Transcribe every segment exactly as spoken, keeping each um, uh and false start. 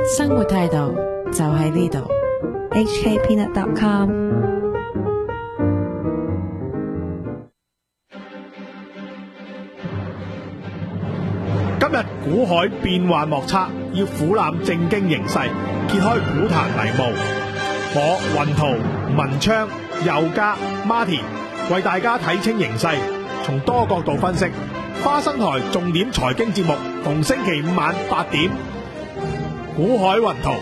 生活態度就喺呢度。H K Peanut dot com。 今日股海變幻莫測，要俯瞰正經形勢，揭開股壇迷霧。我雲圖、文昌、佑嘉、Martin 為大家睇清形勢，從多角度分析。花生台重點財經節目，逢星期五晚八點，股海雲圖。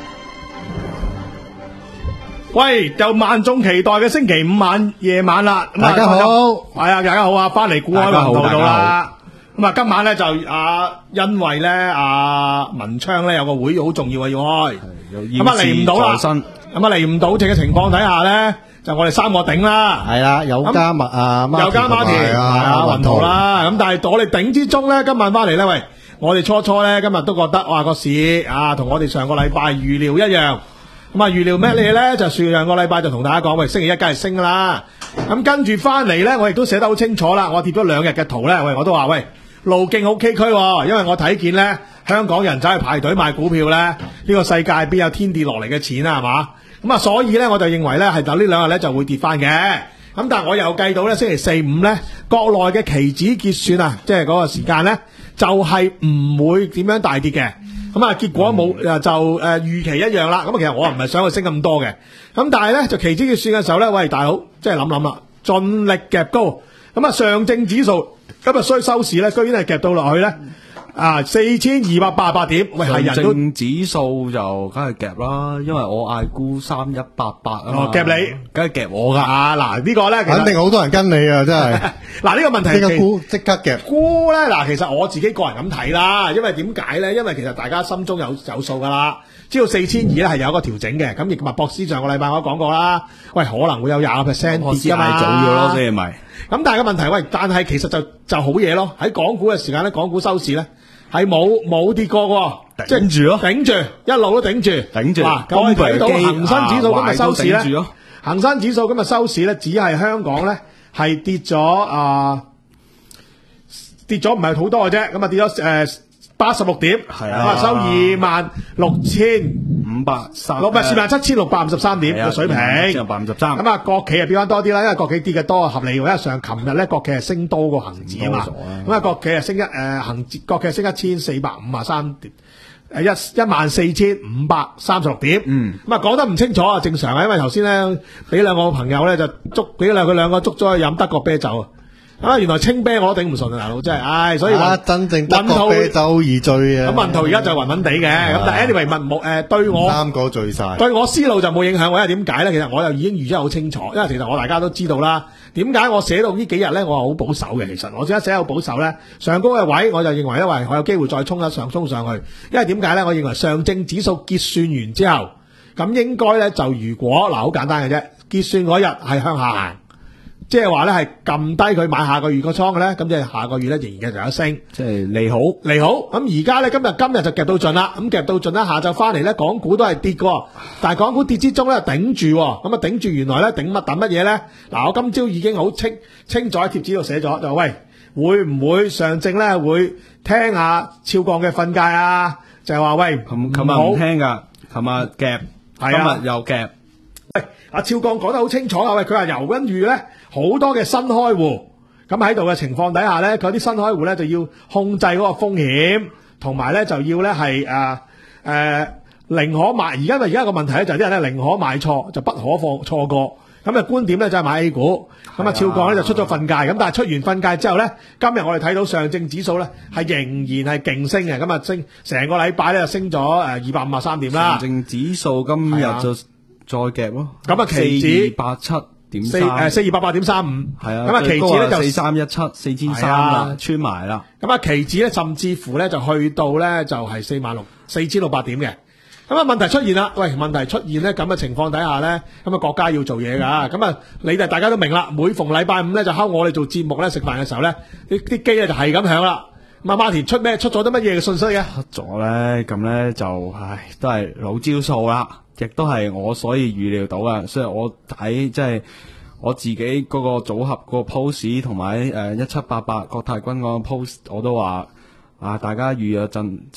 喂，就萬眾期待嘅星期五晚夜晚啦！ 大家好， 係啊，大家好啊，翻嚟股海雲圖度啦。咁啊，今晚咧就啊，因為咧啊文昌咧有個會好重要啊要開，咁啊嚟唔到啦，咁啊嚟唔到嘅情況底下咧，就我哋三個頂啦。 係啦，有加密啊， 有加馬田，係啊，雲圖啦。咁但係我哋頂之中咧，今晚翻嚟咧，喂，我哋初初咧今日都覺得哇個市啊，同我哋上個禮拜預料一樣。咁啊預料咩嘢咧？就上個禮拜就同大家講，喂，星期一梗係升噶啦。咁跟住翻嚟咧，我亦都寫得好清楚啦。我貼咗兩日嘅圖咧，喂，我都話喂。路徑好崎嶇，因為我睇見咧，香港人走去排隊買股票咧，呢、這個世界邊有天跌落嚟嘅錢啊，係嘛？咁啊，所以咧我就認為咧係就呢兩日咧就會跌翻嘅。咁但係我又計到咧星期四五咧，國內嘅期指結算啊，即係嗰個時間咧就係、是、唔會點樣大跌嘅。咁啊，結果冇誒就誒預、呃、期一樣啦。咁啊，其實我唔係想佢升咁多嘅。咁但係咧就期指結算嘅時候咧，喂大佬，即係諗諗啦，盡力夾高。咁啊，上證指數。今日衰收市咧，居然係夾到落去咧，啊四千二百八十八點，喂係人都上證指數就梗係夾啦，因為我嗌沽三一八八啊嘛， 哦夾你， 梗係夾我噶， 啊嗱、這個、呢個咧肯定好多人跟你啊，真係嗱呢個問題即刻沽即刻夾沽咧，嗱其實我自己個人咁睇啦，因為點解咧？因為其實大家心中有有數噶啦，知道四千二咧係有一個調整嘅，咁亦麥博士上個禮拜我都講過啦，喂可能會有廿個 percent 跌噶嘛， 早咗咯，所以咪。 咁但係個問題，喂，但係其實就就好嘢咯。喺港股嘅時間咧，港股收市咧係冇冇跌過嘅， 頂住咯， 頂住一路都頂住， 頂住。 嗱，咁我哋睇到恒生指數今日收市咧，恒生指數今日收市咧，只係香港咧係跌咗啊，跌咗唔係好多嘅啫，咁啊跌咗誒八十六點，係啊，收二萬六千五百三， 六百二萬七千六百五十三點嘅水平， 六百五十三。 咁啊，國企啊變翻多啲啦，因為國企跌嘅多合理，因為上琴日咧國企係升多過恒指啊嘛，咁啊國企係升一誒恒指國企係升一千四百五十三點，誒一一萬四千五百三十六點，嗯，咁啊講得唔清楚啊，正常啊，因為頭先咧俾兩個朋友咧就捉俾兩佢兩個捉咗去飲德國啤酒啊。啊！原來清啤我都頂唔順啊，大佬真係，唉，所以啊，真正德國啤酒易醉啊！ 咁文圖而家就暈暈地嘅，咁但係 anyway 文冇誒對我三個醉晒， 對我思路就冇影響。因為點解咧？其實我又已經預咗好清楚，因為其實我大家都知道啦。點解我寫到呢幾日咧，我係好保守嘅。其實我點解寫好保守咧？上高嘅位我就認為，因為我有機會再衝一上衝上去。因為點解咧？我認為上證指數結算完之後，咁應該咧就如果嗱好簡單嘅啫，結算嗰日係向下行。即係話咧，係撳低佢買下個月個倉嘅咧，咁即係下個月咧仍然繼續有升， 即係利好利好。咁而家咧今日今日就夾到盡啦，咁夾到盡啦，下晝翻嚟咧，港股都係跌嘅，但係港股跌之中咧頂住，咁啊頂住原來咧頂乜等乜嘢咧？嗱，我今朝已經好清清楚喺貼紙度寫咗，就喂會唔會上證咧會聽下超鋼嘅訓誡啊？就係話喂， 琴琴日唔聽噶，琴日夾，今日又夾。 喂，阿超鋼講得好清楚啊！喂，佢話由跟住咧好多嘅新開戶，咁喺度嘅情況底下咧，佢啲新開戶咧就要控制嗰個風險，同埋咧就要咧係誒誒寧可買。而家因為而家個問題咧就係啲人咧寧可買錯，就不可放錯過。咁嘅觀點咧就係買 A 股。咁啊，超鋼咧就出咗訓誡，咁但係出完訓誡之後咧，今日我哋睇到上證指數咧係仍然係勁升嘅，咁啊升成個禮拜咧就升咗誒二百五十三點啦。 上證指數今日就再夾咯， 咁啊期指八七點四誒四二八八點三五，係啊，咁啊期指咧就四三一七四千三啦，穿埋啦。 咁啊期指咧甚至乎咧就去到咧就係四萬六四千六百點嘅。咁啊問題出現啦，喂問題出現咧咁嘅情況底下咧，咁啊國家要做嘢噶，咁啊你哋大家都明啦，每逢禮拜五咧就敲我哋做節目咧食飯嘅時候咧，啲啲機咧就係咁響啦。咁啊馬田出咩出咗啲乜嘢嘅信息嘅？ 出咗咧，咁咧就唉都係老招數啦。亦都係我所以預料到嘅，所以我睇即係我自己嗰個組合個 post 同埋誒一七八八國泰君嗰個 post，我都話啊，大家預咗陣即係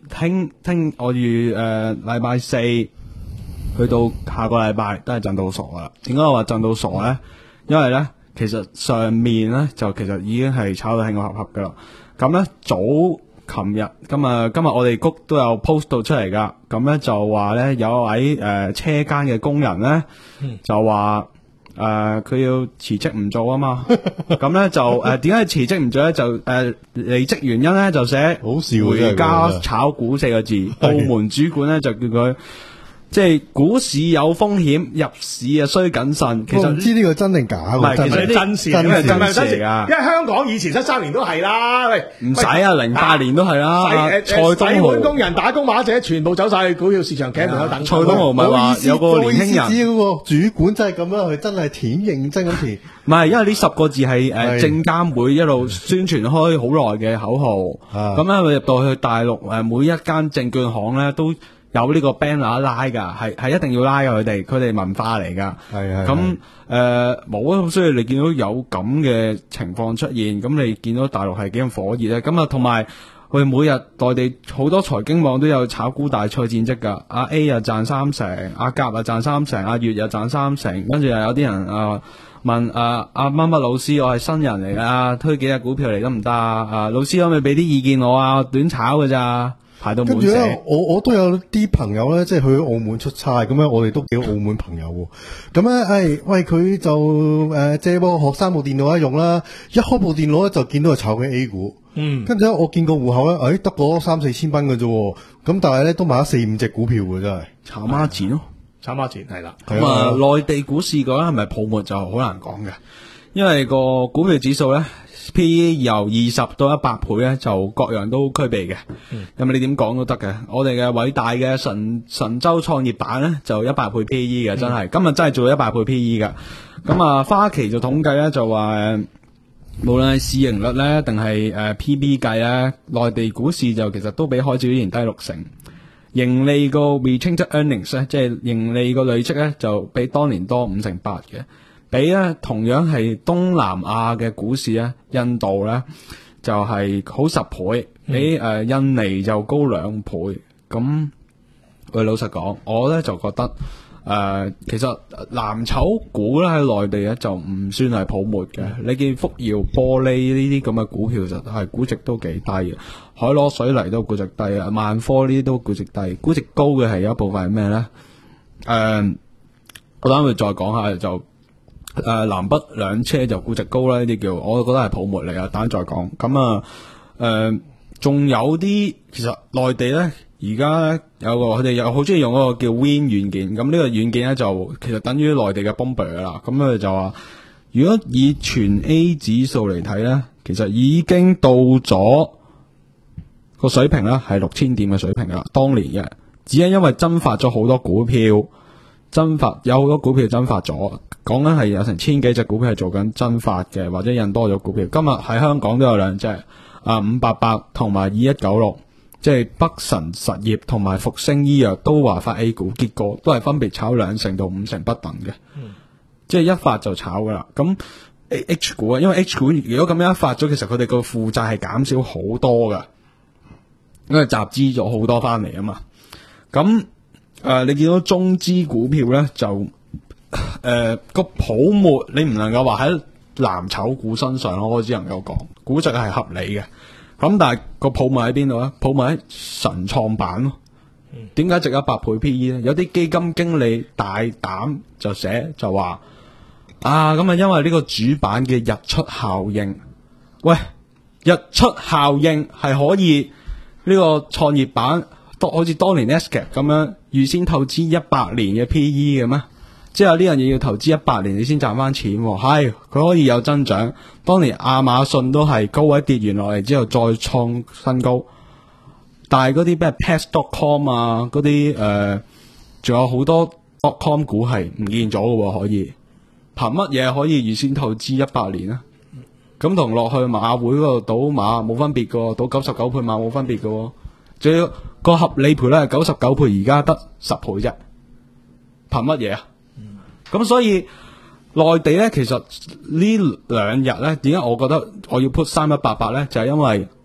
聽聽我預誒禮拜四去到下個禮拜都係震到傻噶啦。點解我話震到傻咧？因為咧其實上面咧就其實已經係炒到興個合合噶啦。咁咧早琴日今日今日我哋谷都有 post 到出嚟噶。咁咧就話咧有一位誒、呃、車間嘅工人咧、嗯、就話。誒，佢、呃、要辭職唔做啊嘛，咁咧就誒，點解辭職唔做咧？就誒，離職原因咧就寫好笑回家炒股四個字，部門主管咧就叫佢。即係股市有風險，入市啊需謹慎。其實唔知呢個真定假？ 唔係，其實真事，真事， 真事啊！因為香港以前七三年都係啦，喂， 唔使啊，零八年都係啦。蔡東豪工人、打工碼者全部走晒去股票市場，企喺度等。 蔡東豪咪話有個年輕人， 只要個主管真係咁樣，佢真係填認真咁填。 唔係，因為呢十個字係誒證監會一路宣傳開好耐嘅口號。咁咧，佢入到去大陸誒，每一間證券行咧都。有呢個 banner 拉噶，係係一定要拉噶，佢哋佢哋文化嚟噶。 係係。 咁誒冇啊，所以你見到有咁嘅情況出現，咁你見到大陸係幾咁火熱咧？咁啊，同埋佢每日內地好多財經網都有炒股大賽戰績噶。阿 A 又賺三成，阿甲又賺三成，阿月又賺三成，跟住又有啲人啊問啊阿乜乜老師，我係新人嚟噶，推幾隻股票嚟得唔得啊？啊老師可唔可以俾啲意見我啊？短炒噶咋？跟住咧，我我都有啲朋友咧，即係去澳門出差，咁樣我哋都叫澳門朋友喎。咁咧，誒、哎，喂，佢就誒、呃、借部學生部電腦一用啦，一開部電腦咧就見到佢炒緊 A 股。嗯，跟住咧我見個戶口咧，誒、哎，得嗰三四千蚊嘅啫，咁但係咧都買咗四五隻股票嘅，真係炒孖展咯， 炒孖展係啦。 咁啊，內地股市嘅話係咪泡沫就好難講嘅，因為個股票指數咧。P E 由二十到一百倍咧，就各樣都區別嘅。咁啊，你點講都得嘅。我哋嘅偉大嘅神神州創業板咧，就一百倍 P E 嘅，真係、嗯、今日真係做一百倍 P E 嘅。咁啊，花旗就統計咧，就話無論係市盈率咧，定係誒 P B 計咧，內地股市就其實都比海指年低六成。盈利個 retained earnings 咧，即係盈利個累積咧，就比當年多五成八嘅。比咧同樣係東南亞嘅股市咧，印度咧就係、是、好十倍，比誒、呃、印尼就高兩倍。咁喂，老實講，我咧就覺得誒、呃，其實藍籌股咧喺內地咧就唔算係泡沫嘅。嗯、你見福耀玻璃呢啲咁嘅股票，其實係估值都幾低嘅。海螺水泥都估值低啊，萬科呢啲都估值低。估值高嘅係有一部分係咩咧？誒、呃，我等會再講下就。誒、呃，南北兩車就估值高啦，呢啲叫，我覺得係泡沫嚟啊。等陣再講。咁啊，誒、呃，仲有啲其實內地咧，而家咧有個佢哋又好中意用嗰個叫 Win 軟件。咁呢個軟件咧就其實等於內地嘅 Bomber 啦。咁佢就話，如果以全 A 指數嚟睇咧，其實已經到咗個水平啦，係六千點嘅水平啦。當年嘅，只係因為增發咗好多股票，增發有好多股票增發咗。講緊係有成千幾隻股票係做緊增發嘅，或者印多咗股票。今日喺香港都有兩隻，啊五八八同埋二一九六，即係北辰實業同埋復星醫藥都話發 A 股，結果都係分別炒兩成到五成不等嘅，嗯、即係一發就炒噶啦。咁 H 股啊，因為 H 股如果咁樣一發咗，其實佢哋個負債係減少好多噶，因為集資咗好多翻嚟啊嘛。咁誒、呃，你見到中資股票咧就。誒，呃那個泡沫你唔能夠話喺藍籌股身上咯，我只能夠講估值係合理嘅。咁但係個泡沫喺邊度咧？泡沫喺神創板咯。點解值一百倍 P E 咧？有啲基金經理大膽就寫就話啊，咁啊因為呢個主板嘅日出效應，喂，日出效應係可以呢個創業板，好似當年 Escape 咁樣預先透支一百年嘅 P E 嘅咩？即係呢樣嘢要投資一百年你先賺翻錢，係佢可以有增長。當年亞馬遜都係高位跌完落嚟之後再創新高，但係嗰啲咩 Pets dot com 啊，嗰啲誒，仲有好多 dot com 股係唔見咗嘅，可以憑乜嘢可以預先投資一百年啊？咁同落去馬會嗰度賭馬冇分別嘅，賭九十九倍馬冇分別嘅，仲要個合理賠率係九十九倍，而家得十倍啫，憑乜嘢啊？咁所以內地咧，其實呢兩日咧，點解我覺得我要 put 三一八八咧，就係、是、因為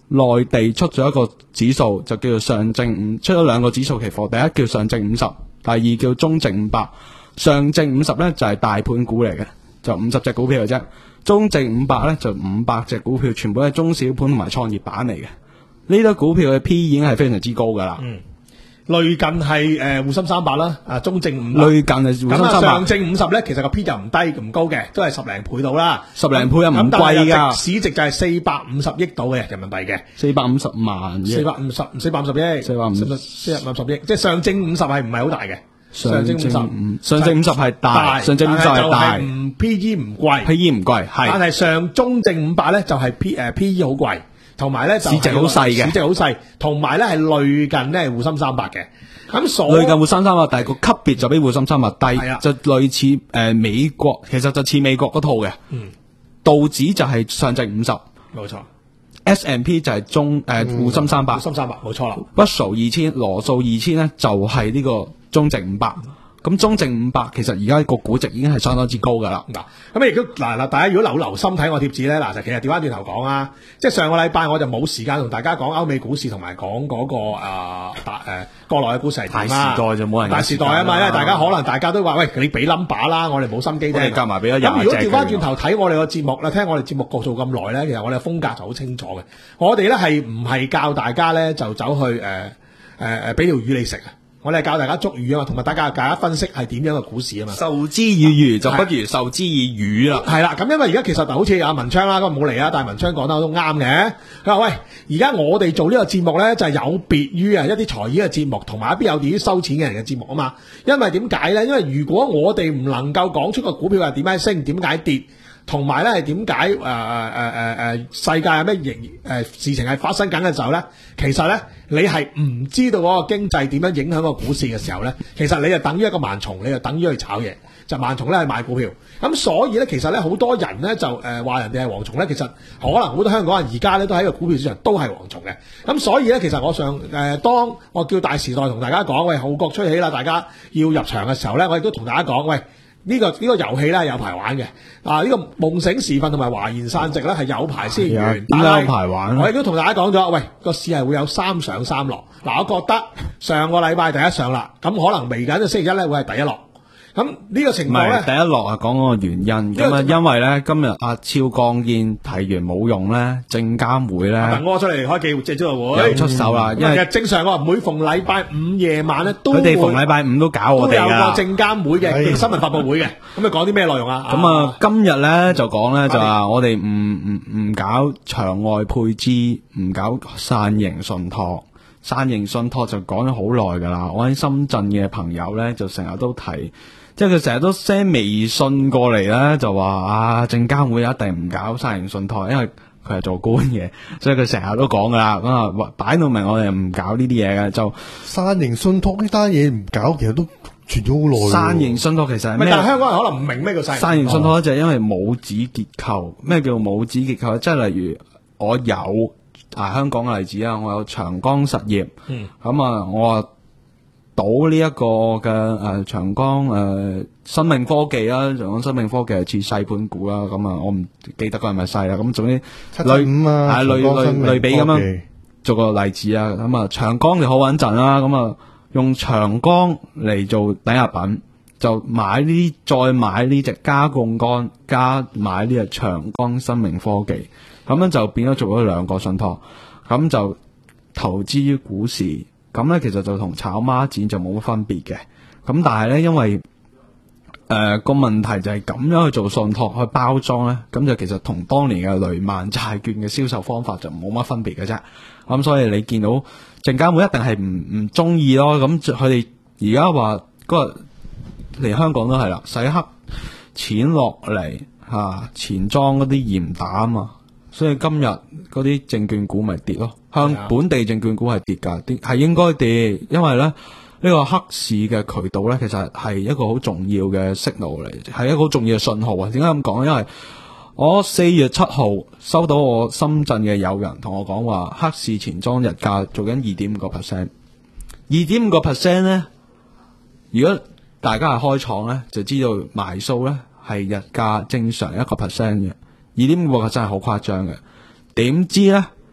內地出咗一個指數，就叫做上證五，出咗兩個指數期貨，第一叫上證五十，第二叫中證五百。上證五十咧就係大盤股嚟嘅，就五十隻股票嘅啫。中證五百咧就五百隻股票，全部係中小盤同埋創業板嚟嘅。呢啲股票嘅 P 已經係非常之高噶啦。 嗯，類近係誒滬深三百啦，啊中證五百。 類近係滬深三百。 咁啊上證五十咧，其實個 P 就唔低唔高嘅，都係十零倍到啦。 十零倍又唔貴噶。 市值就係四百五十億度嘅人民幣嘅。 四百五十萬億。 四百五十四百五十億。四百五十四百五十億，即係上證五十係唔係好大嘅？上證五十， 上證五十係大，上證五十係大， 唔 P E 唔貴 ，P E 唔貴，係。 但係上中證五百咧就係 P 誒 P E 好貴，同埋咧市值好細嘅， 市值好細，同埋咧係類近咧滬深三百嘅。咁所類近滬深三百，但係個級別就比滬深三百低， 係啊， 就類似誒、呃、美國，其實就似美國嗰套嘅。嗯，道指就係上證五十， 冇錯。 S and P 就係中誒滬深三百， 滬深三百冇錯啦。 Russell 二千，羅素二千咧就係呢個中證五百。咁中證五百其實而家個估值已經係相當之高噶啦。 嗱，咁亦都嗱嗱，大家如果留留心睇我貼紙咧，嗱就其實調翻轉頭講啊，即係上個禮拜我就冇時間同大家講歐美股市同埋講嗰個啊大誒國內嘅股市係點啦。 大時代就冇人。 大時代啊嘛，因為大家可能大家都話喂，你俾 number 啦，我哋冇心機聽。 我哋夾埋俾咗廿隻。 咁如果調翻轉頭睇我哋個節目啦，聽我哋節目做咁耐咧，其實我哋嘅風格就好清楚嘅。我哋咧係唔係教大家咧就走去誒誒誒俾條魚你食啊？我哋係教大家捉魚啊嘛，同埋大家大家分析係點樣嘅股市啊嘛。 授之以魚就不如授之以漁啦。 係啦，咁因為而家其實就好似阿文昌啦，咁冇嚟啊，但係文昌講得都啱嘅。佢話喂，而家我哋做呢個節目咧，就係有別於啊一啲財經嘅節目，同埋一啲有啲收錢嘅人嘅節目啊嘛。因為點解咧？因為如果我哋唔能夠講出個股票係點解升、點解跌，同埋咧係點解誒誒誒誒誒世界有咩形誒事情係發生緊嘅時候咧，其實咧你係唔知道嗰個經濟點樣影響個股市嘅時候咧，其實你就等於一個盲從，你就等於去炒嘢，就盲從咧係買股票。咁所以咧，其實咧好多人咧就誒話、呃、人哋係蝗蟲咧，其實可能好多香港人而家咧都喺個股票市場都係蝗蟲嘅。咁所以咧，其實我上誒、呃、當我叫大時代同大家講，喂號角吹起啦，大家要入場嘅時候咧，我亦都同大家講，喂。呢、這個呢、這個遊戲咧有排玩嘅，啊呢、這個夢醒時分同埋華言散席咧係有排先完， 點解有排玩？ 我亦都同大家講咗，喂個市係會有三上三落。嗱，我覺得上個禮拜第一上啦，咁可能未緊嘅星期一咧會係第一落。咁呢個情況咧， 第一落啊，講嗰個原因咁啊，因為咧今日阿超鋼燕提完冇用咧，證監會咧， 等我出嚟開記者招待會， 又出手啦。因為正常喎，每逢禮拜五夜晚咧，都佢哋逢禮拜五都搞我哋噶，都有個證監會嘅新聞發佈會嘅。咁你講啲咩內容啊？ 咁啊，今日咧就講咧就話我哋唔唔唔搞場外配資，唔搞散型信託。散型信託就講咗好耐噶啦。我喺深圳嘅朋友咧就成日都提。即係佢成日都 send 微信過嚟咧，就話啊證監會一定唔搞散型信託，因為佢係做官嘅，所以佢成日都講噶啦。咁啊擺到明我哋唔搞呢啲嘢嘅，就散型信託呢單嘢唔搞，其實都傳咗好耐。 散型信託其實係咩？ 但係香港人可能唔明咩叫散型。 散型信託就係因為母子結構。咩叫母子結構？即係例如我有啊香港嘅例子啊，我有長江實業，咁、嗯、啊我話。賭呢一個嘅誒、呃、長江誒、呃、生命科技啦，長江生命科技係似細盤股啦，咁啊我唔記得佢係咪細啦，咁總之七七五啊， 係類類類比咁樣做個例子啊，咁啊長江就好穩陣啦，咁啊用長江嚟做抵押品，就買呢再買呢隻加槓桿加買呢隻長江生命科技，咁樣就變咗做咗兩個信託，咁就投資於股市。咁咧，其實就同炒孖展就冇乜分別嘅。咁但係咧，因為誒個、呃、問題就係咁樣去做信託去包裝咧，咁就其實同當年嘅雷曼債券嘅銷售方法就冇乜分別嘅啫。咁所以你見到證監會一定係唔唔中意咯。咁佢哋而家話嗰日嚟香港都係啦，洗黑錢落嚟嚇錢莊嗰啲嚴打啊嘛。所以今日嗰啲證券股咪跌咯，向本地證券股係跌㗎，跌係應該跌，因為咧呢、呢個黑市嘅渠道咧，其實係一個好重要嘅 signal 嚟，係一個好重要嘅信號啊！點解咁講？因為我四月七號收到我深圳嘅友人同我講話，黑市錢莊日價做緊二點五個 percent， 二點五個 percent 咧，如果大家係開廠咧，就知道埋數咧係日價正常一個 percent 嘅。二點五個真係好誇張嘅，點知咧？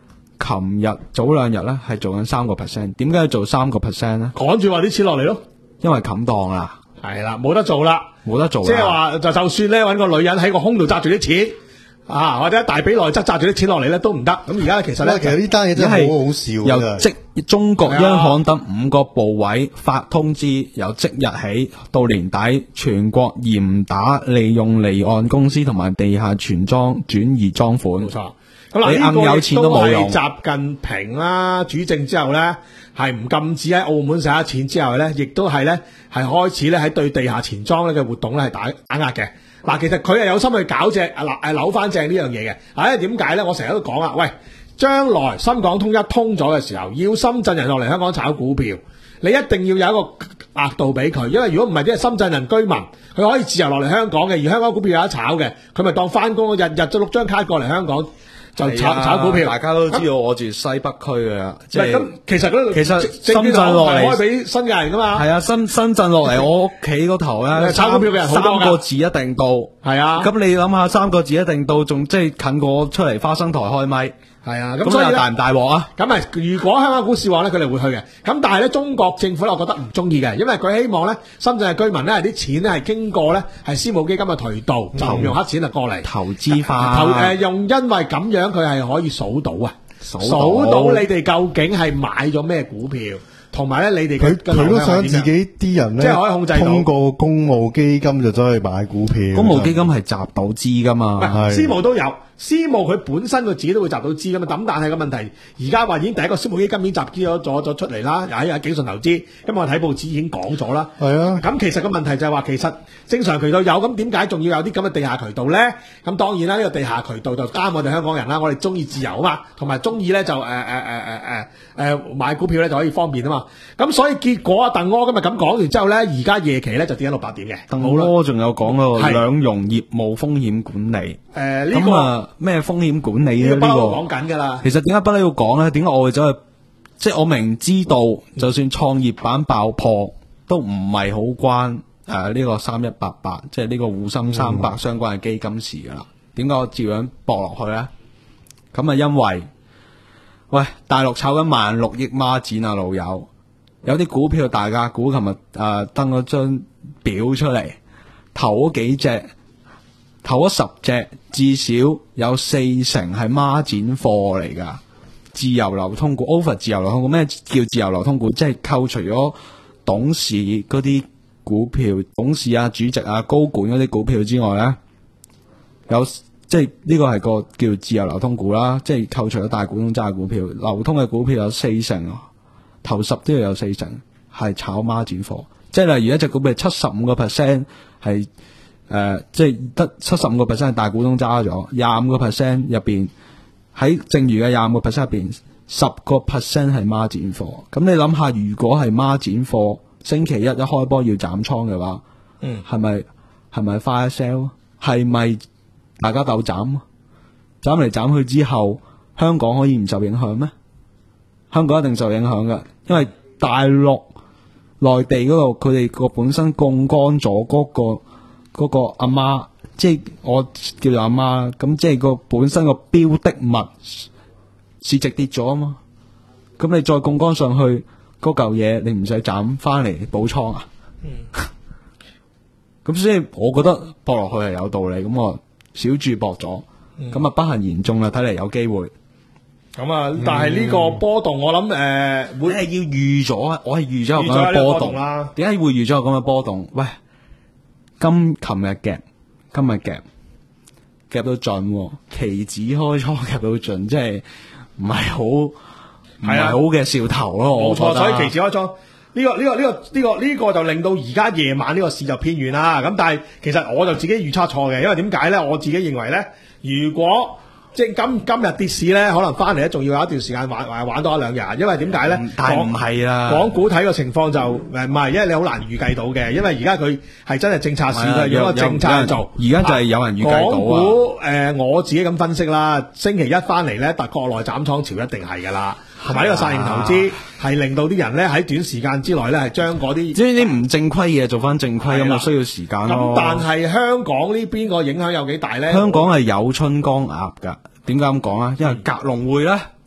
琴日早兩日咧係做緊三個 percent， 點解要做三個 percent 咧？ 趕住話啲錢落嚟咯， 因為冚檔啦， 係啦，冇得做啦， 冇得做啦， 即係話就就算咧揾個女人喺個胸度揸住啲錢。啊，或者大髀內側揸住啲錢落嚟咧都唔得。咁而家其實咧， 其實呢單嘢真係好好笑。 由即中國央行等五個部委發通知，由即日起到年底，全國嚴打利用離岸公司同埋地下錢莊轉移贓款。 冇錯。咁嗱，呢個亦都係習近平啦主政之後咧，係唔禁止喺澳門使咗錢之後咧，亦都係咧係開始咧喺對地下錢莊咧嘅活動咧係打打壓嘅。嗱，其實佢係有心去搞正啊，嗱，扭翻正呢樣嘢嘅。唉，點解咧？我成日都講啊，喂，將來深港通一通咗嘅時候，要深圳人落嚟香港炒股票，你一定要有一個額度俾佢，因為如果唔係啲深圳人居民，佢可以自由落嚟香港嘅，而香港股票有得炒嘅，佢咪當翻工，日日就碌張卡過嚟香港。就炒、啊、炒股票， 大家都知道我住西北區嘅，即係咁。 其實嗰其實深圳落嚟開俾新界人噶嘛。 係啊，深深圳落嚟我屋企嗰頭咧， 炒股票嘅人好多三個字一定到。係啊，咁你諗下，三個字一定到，仲即係近過我出嚟花生台開咪。 係啊， 咁所以大唔大鑊啊？ 咁啊，如果香港股市旺咧，佢哋會去嘅。咁但係咧，中國政府咧，我覺得唔中意嘅，因為佢希望咧，深圳嘅居民咧，啲錢咧係經過咧係私募基金嘅渠道，就唔用黑錢啊過嚟投資化。 投誒用，因為咁樣佢係可以數到啊，數到你哋究竟係買咗咩股票。同埋咧，你哋佢佢都想自己啲人咧， 即係可以控制到通過公募基金就走去買股票。 公募基金係集到資噶嘛， 私募都有，私募佢本身佢自己都會集到資噶嘛。咁但係個問題，而家話已經第一個私募基金已經集資咗咗咗出嚟啦，又喺景順投資。咁我睇報紙已經講咗啦。 係啊。咁其實個問題就係話，其實正常渠道有，咁點解仲要有啲咁嘅地下渠道咧？咁當然啦，呢個地下渠道就啱我哋香港人啦。我哋中意自由啊嘛，同埋中意咧就誒誒誒誒誒誒買股票咧就可以方便啊嘛。咁所以結果啊，鄧柯今日咁講完之後咧，而家夜期咧就跌咗六百點嘅。 鄧柯仲有講個兩融業務風險管理。 誒呢個啊咩風險管理咧？呢個講緊㗎啦。 其實點解不嬲要講咧？點解我會走去？即係我明知道，就算創業板爆破，都唔係好關誒呢個三一八八，即係呢個滬深三百相關嘅基金事㗎啦。點解我照樣搏落去咧？咁啊，因為喂大陸炒緊萬六億孖展啊，老友。有啲股票大價股，琴日誒登咗張表出嚟，頭嗰幾隻，頭嗰十隻，至少有四成係孖展貨嚟噶。自由流通股 over 自由流通股，咩叫自由流通股？即係扣除咗董事嗰啲股票，董事啊、主席啊、高管嗰啲股票之外咧，有即係呢個係個叫自由流通股啦，即係扣除咗大股東揸嘅股票，流通嘅股票有四成。頭十都要有四成係炒孖展貨，即係例如一隻股票七十五個 percent 係誒，即係得七十五個 percent 係大股東揸咗，廿五個 percent 入邊喺剩餘嘅廿五個 percent 入邊，十個 percent 係孖展貨。咁你諗下，如果係孖展貨，星期一一開波要斬倉嘅話，嗯，係咪係咪 fire sale？係咪大家鬥斬？斬嚟斬去之後，香港可以唔受影響咩？香港一定受影響㗎，因為大陸內地嗰度佢哋個本身槓桿咗嗰個嗰個阿媽，即係我叫做阿媽啦。咁即係個本身個標的物市值跌咗啊嘛，咁你再槓桿上去嗰嚿嘢，你唔使斬翻嚟補倉啊？嗯，咁所以我覺得搏落去係有道理，咁我小注搏咗，咁啊、嗯、不幸言中啦，睇嚟有機會。 咁啊！但係呢個波動，我諗誒，會係要預咗啊！我係預咗有咁嘅波動啦。點解會預咗有咁嘅波動？喂，今琴日夾，今日夾，夾到盡，期指開倉夾到盡，即係唔係好唔係好嘅兆頭咯。冇錯，所以期指開倉呢個呢個呢個呢個呢個就令到而家夜晚呢個市就偏軟啦。咁但係其實我就自己預測錯嘅，因為點解咧？我自己認為咧，如果即係今今日跌市咧，可能翻嚟咧，仲要有一段時間玩玩玩多一兩日，因為點解咧？但係唔係啦，港股睇個情況就誒唔係，因為你好難預計到嘅，因為而家佢係真係政策市，佢用個政策去做。而家就係有人預計到啊。港股誒、呃，我自己咁分析啦，星期一翻嚟咧，但國內斬倉潮一定係噶啦，同埋呢個殺型投資係令到啲人咧喺短時間之內咧係將嗰啲即係啲唔正規嘢做翻正規，咁啊需要時間咯。咁但係香港呢邊個影響有幾大咧？香港係有春江鴨噶。點解咁講啊？因為格隆匯咧，即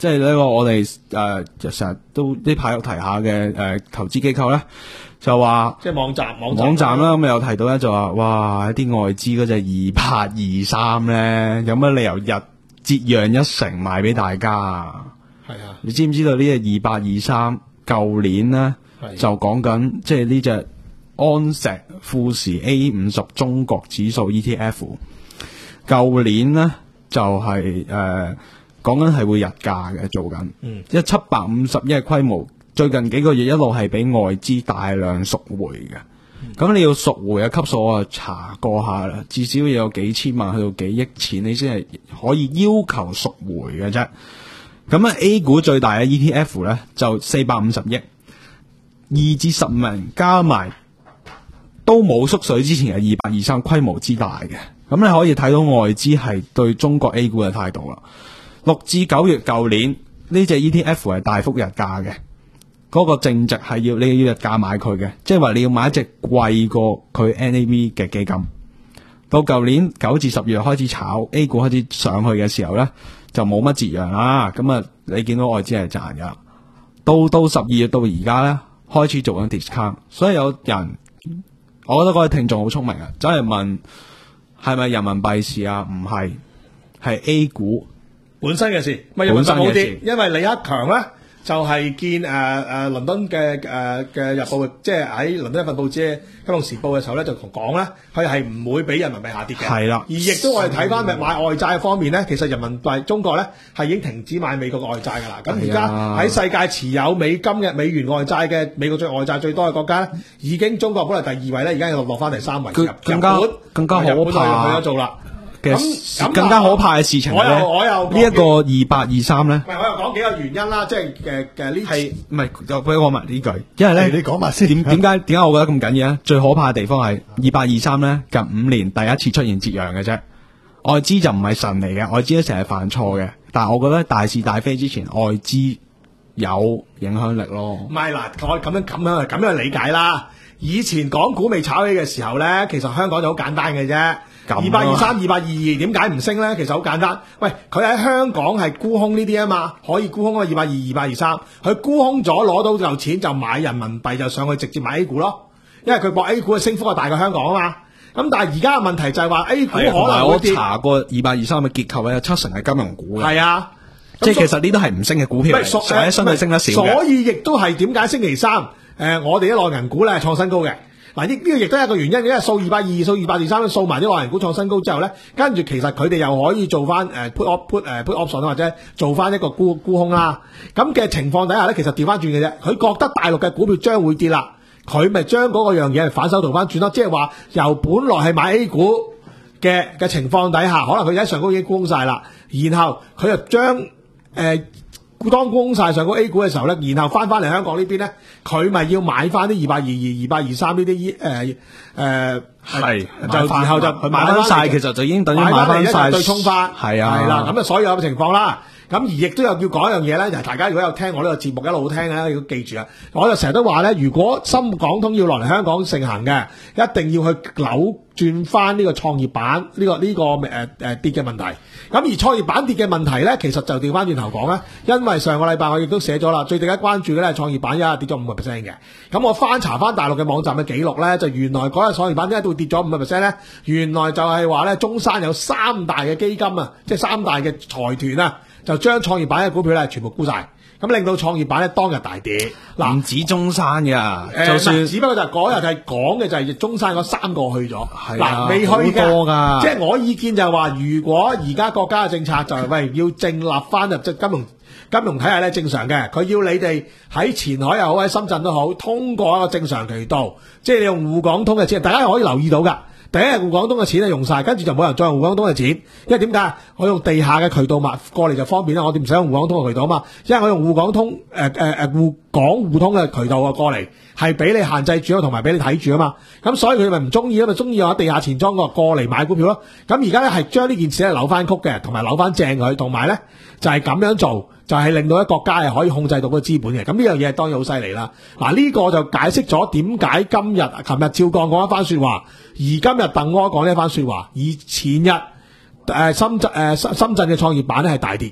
即係呢個我哋誒就成日都呢排有提下嘅誒、呃、投資機構咧，就話即係網站網站網站啦，咁有提到咧就話，哇！啲外資嗰隻二八二三咧，有乜理由日折讓一成賣俾大家啊？ 係啊， 你知唔知道呢隻二八二三舊年咧就講緊，即係呢隻安石富時 A 五十中國指數 E T F， 舊年咧就係誒講緊係會日價嘅做緊， 嗯， 一七百五十億嘅規模，最近幾個月一路係俾外資大量贖回嘅。咁、嗯、你要贖回嘅級數我就查過下啦，至少要有幾千萬去到幾億錢，你先係可以要求贖回嘅啫。咁啊 A 股最大嘅 E T F 咧就四百五十億，二至十名加埋都冇縮水之前嘅二百二三規模之大嘅。咁你可以睇到外資係對中國 A 股嘅態度啦。六至九月舊年呢隻 E T F 係大幅日價嘅。嗰個淨值係要你要日價買佢嘅，即係話你要買一隻貴過佢 N A V 嘅基金。到舊年九至十月開始炒 A 股開始上去嘅時候咧，就冇乜折讓啦。咁啊，你見到外資係賺噶。到到十二月到而家咧，開始做緊 discount，所以有人，我覺得嗰位聽眾好聰明啊，走嚟問係咪人民幣事啊？唔係，係 A 股本身嘅事，咪人民幣好啲，因為李克強咧。就係見誒誒倫敦嘅誒嘅日報，即係喺倫敦一份報紙《金融時報》嘅時候咧，就同講咧，佢係唔會俾人民幣下跌嘅。 係啦， 而亦都我哋睇翻買外債方面咧，其實人民幣中國咧係已經停止買美國嘅外債㗎啦。咁而家喺世界持有美金嘅美元外債嘅美國最外債最多嘅國家咧，已經中國本來第二位咧，而家又落翻第三位。 佢更加更加可怕。 去咗做啦。 咁更加可怕嘅事情咧，呢一個二八二三咧， 唔係我又講幾個原因啦，即係嘅嘅呢係唔係就俾我問呢句，因為咧你講埋先， 點點解點解我覺得咁緊要咧？最可怕嘅地方係二八二三咧，近五年第一次出現折讓嘅啫，外資就唔係神嚟嘅，外資咧成日犯錯嘅，但係我覺得大是大非之前，外資有影響力咯。 唔係嗱，我咁樣咁樣咁樣理解啦。以前港股未炒起嘅時候咧，其實香港就好簡單嘅啫。二八二三、二八二二，點解唔升咧？其實好簡單。喂，佢喺香港係沽空呢啲啊嘛，可以沽空啊二八二、二八二三，佢沽空咗攞到嚿錢就買人民幣就上去直接買 A 股咯，因為佢博 A 股嘅升幅係大過香港啊嘛。咁但係而家嘅問題就係話 A 股可能會跌。 我查過二八二三嘅結構咧，有七成係金融股嘅。 係啊， 即係其實呢都係唔升嘅股票嚟，所以相對升得少嘅。 所以亦都係點解星期三誒、呃、我哋啲內銀股咧創新高嘅。嗱，呢呢個亦都係一個原因，因為掃二八二、掃二八二三，掃埋啲內銀股創新高之後咧，跟住其實佢哋又可以做翻誒 put op put 誒 put option 或者做翻一個沽沽空啦。咁嘅情況底下咧，其實調翻轉嘅啫。佢覺得大陸嘅股票將會跌啦，佢咪將嗰個樣嘢反手調翻轉咯。即係話由本來係買 A 股嘅嘅情況底下，可能佢喺上高已經沽空晒啦，然後佢就將誒。呃當沽空晒上個 A 股嘅時候咧，然後翻翻嚟香港呢邊咧，佢咪要買翻啲二八二二、二八二三呢啲誒誒係，就然後就買翻晒，其實就已經等於買翻晒對沖翻， 係啊， 係啦，咁啊所有嘅情況啦。咁而亦都有要講一樣嘢咧，就係大家如果有聽我呢個節目一路聽咧，要記住啊！我就成日都話咧，如果深港通要落嚟香港盛行嘅，一定要去扭轉翻呢個創業板呢、呢個呢、呢個誒誒、呃、跌嘅問題。咁而創業板跌嘅問題咧，其實就調翻轉頭講咧，因為上個禮拜我亦都寫咗啦，最大家關注嘅咧係創業板一日跌咗五個 percent 嘅。咁我翻查翻大陸嘅網站嘅記錄咧，就原來嗰日創業板點解會跌咗五個 percent 咧？原來就係話咧，中山有三大嘅基金啊，即係三大嘅財團啊。就將創業板嘅股票咧全部沽晒，咁令到創業板咧當日大跌。嗱， 唔止中山嘅， 誒， 就算只不過就嗰日就係講嘅就係中山嗰三個去咗， 係啊， 未去好多㗎。 即係我意見就係話，如果而家國家嘅政策就係、是、喂要正立翻入即金融金融體系咧正常嘅，佢要你哋喺前海又好喺深圳都好，通過一個正常渠道，即係你用滬港通嘅錢，大家可以留意到㗎。第一日滬港通嘅錢係用晒，跟住就冇人再用滬港通嘅錢，因為點解？我用地下嘅渠道買過嚟就方便啦，我哋唔使用滬港通嘅渠道啊嘛，因為我用滬港通誒誒誒滬港互通嘅渠道啊過嚟，係俾你限制住同埋俾你睇住啊嘛，咁所以佢咪唔中意咯，咪中意我地下錢莊個過嚟買股票咯。咁而家咧係將呢件事咧扭翻曲嘅，同埋扭翻正佢，同埋咧就係咁樣做。就係令到一個國家係可以控制到個資本嘅，咁呢樣嘢當然好犀利啦。嗱、啊、呢、這個就解釋咗點解今日、琴日趙剛講一番說話，而今日鄧柯講呢一番說話，而前日誒、呃、深圳誒、呃、深圳嘅創業板咧係大跌。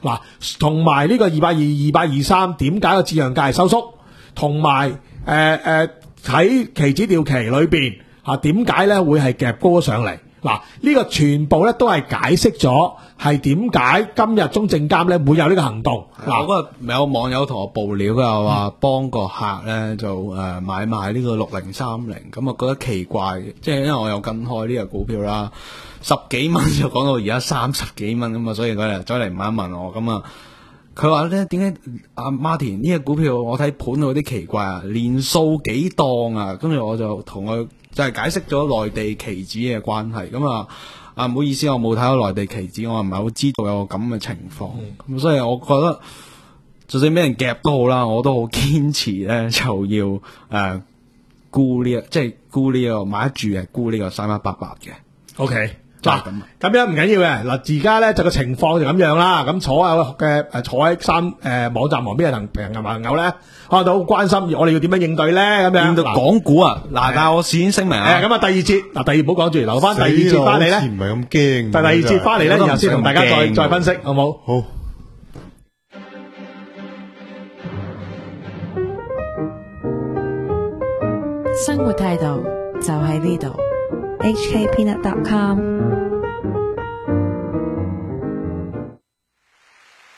嗱，同埋呢個二百二、二百二三，點解個折讓價係收縮？同埋誒誒喺期指掉期裏邊嚇，點解咧會係夾高咗上嚟？嗱，呢個全部咧都係解釋咗係點解今日中證監咧會有呢個行動。嗱， 嗰日有網友同我報料，佢又話幫個客咧就誒買賣呢個六零三零，咁我覺得奇怪，即係因為我有跟開呢個股票啦，十幾蚊就講到而家三十幾蚊咁啊，所以佢嚟走嚟問一問我咁啊。佢話咧點解阿 Martin 呢個股票我睇盤有啲奇怪啊，連數幾檔啊，跟住我就同佢就係解釋咗內地期指嘅關係。咁啊啊唔好意思，我冇睇到內地期指，我唔係好知道有個咁嘅情況。咁、嗯、所以我覺得就算俾人夾都好啦，我都好堅持咧就要誒、呃、沽呢、這個，即係沽呢、這個買得住係沽呢個三一八八嘅。 OK。嗱，咁樣唔緊要嘅。嗱，而家咧就個情況就咁樣啦。咁所有嘅誒坐喺三誒網站旁邊嘅朋朋友咧，可能都好關心，我哋要點樣應對咧？咁樣應對港股啊，嗱，但係我事先聲明啊。 咁啊，第二節嗱，第二唔好講住，留翻第二節翻嚟咧。 唔係咁驚。 第二節翻嚟咧，然後先同大家再再分析，好唔好？ 好。 生活態度就喺呢度。H K Peanut dot com